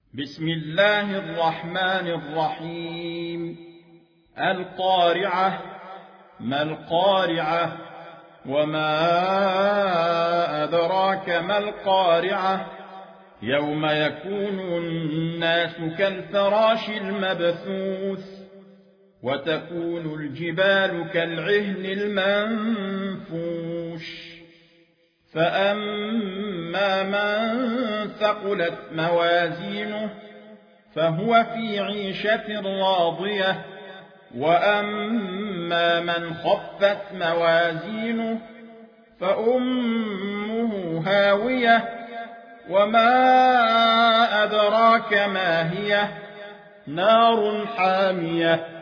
بسم الله الرحمن الرحيم. القارعة. ما القارعة؟ وما أدراك ما القارعة؟ يوم يكون الناس كالفراش المبثوث وتكون الجبال كالعهن المنفوش فأما من ثقلت موازينه فهو في عيشة راضية وأما من خفت موازينه فأمه هاوية وما أدراك ما هي نار حامية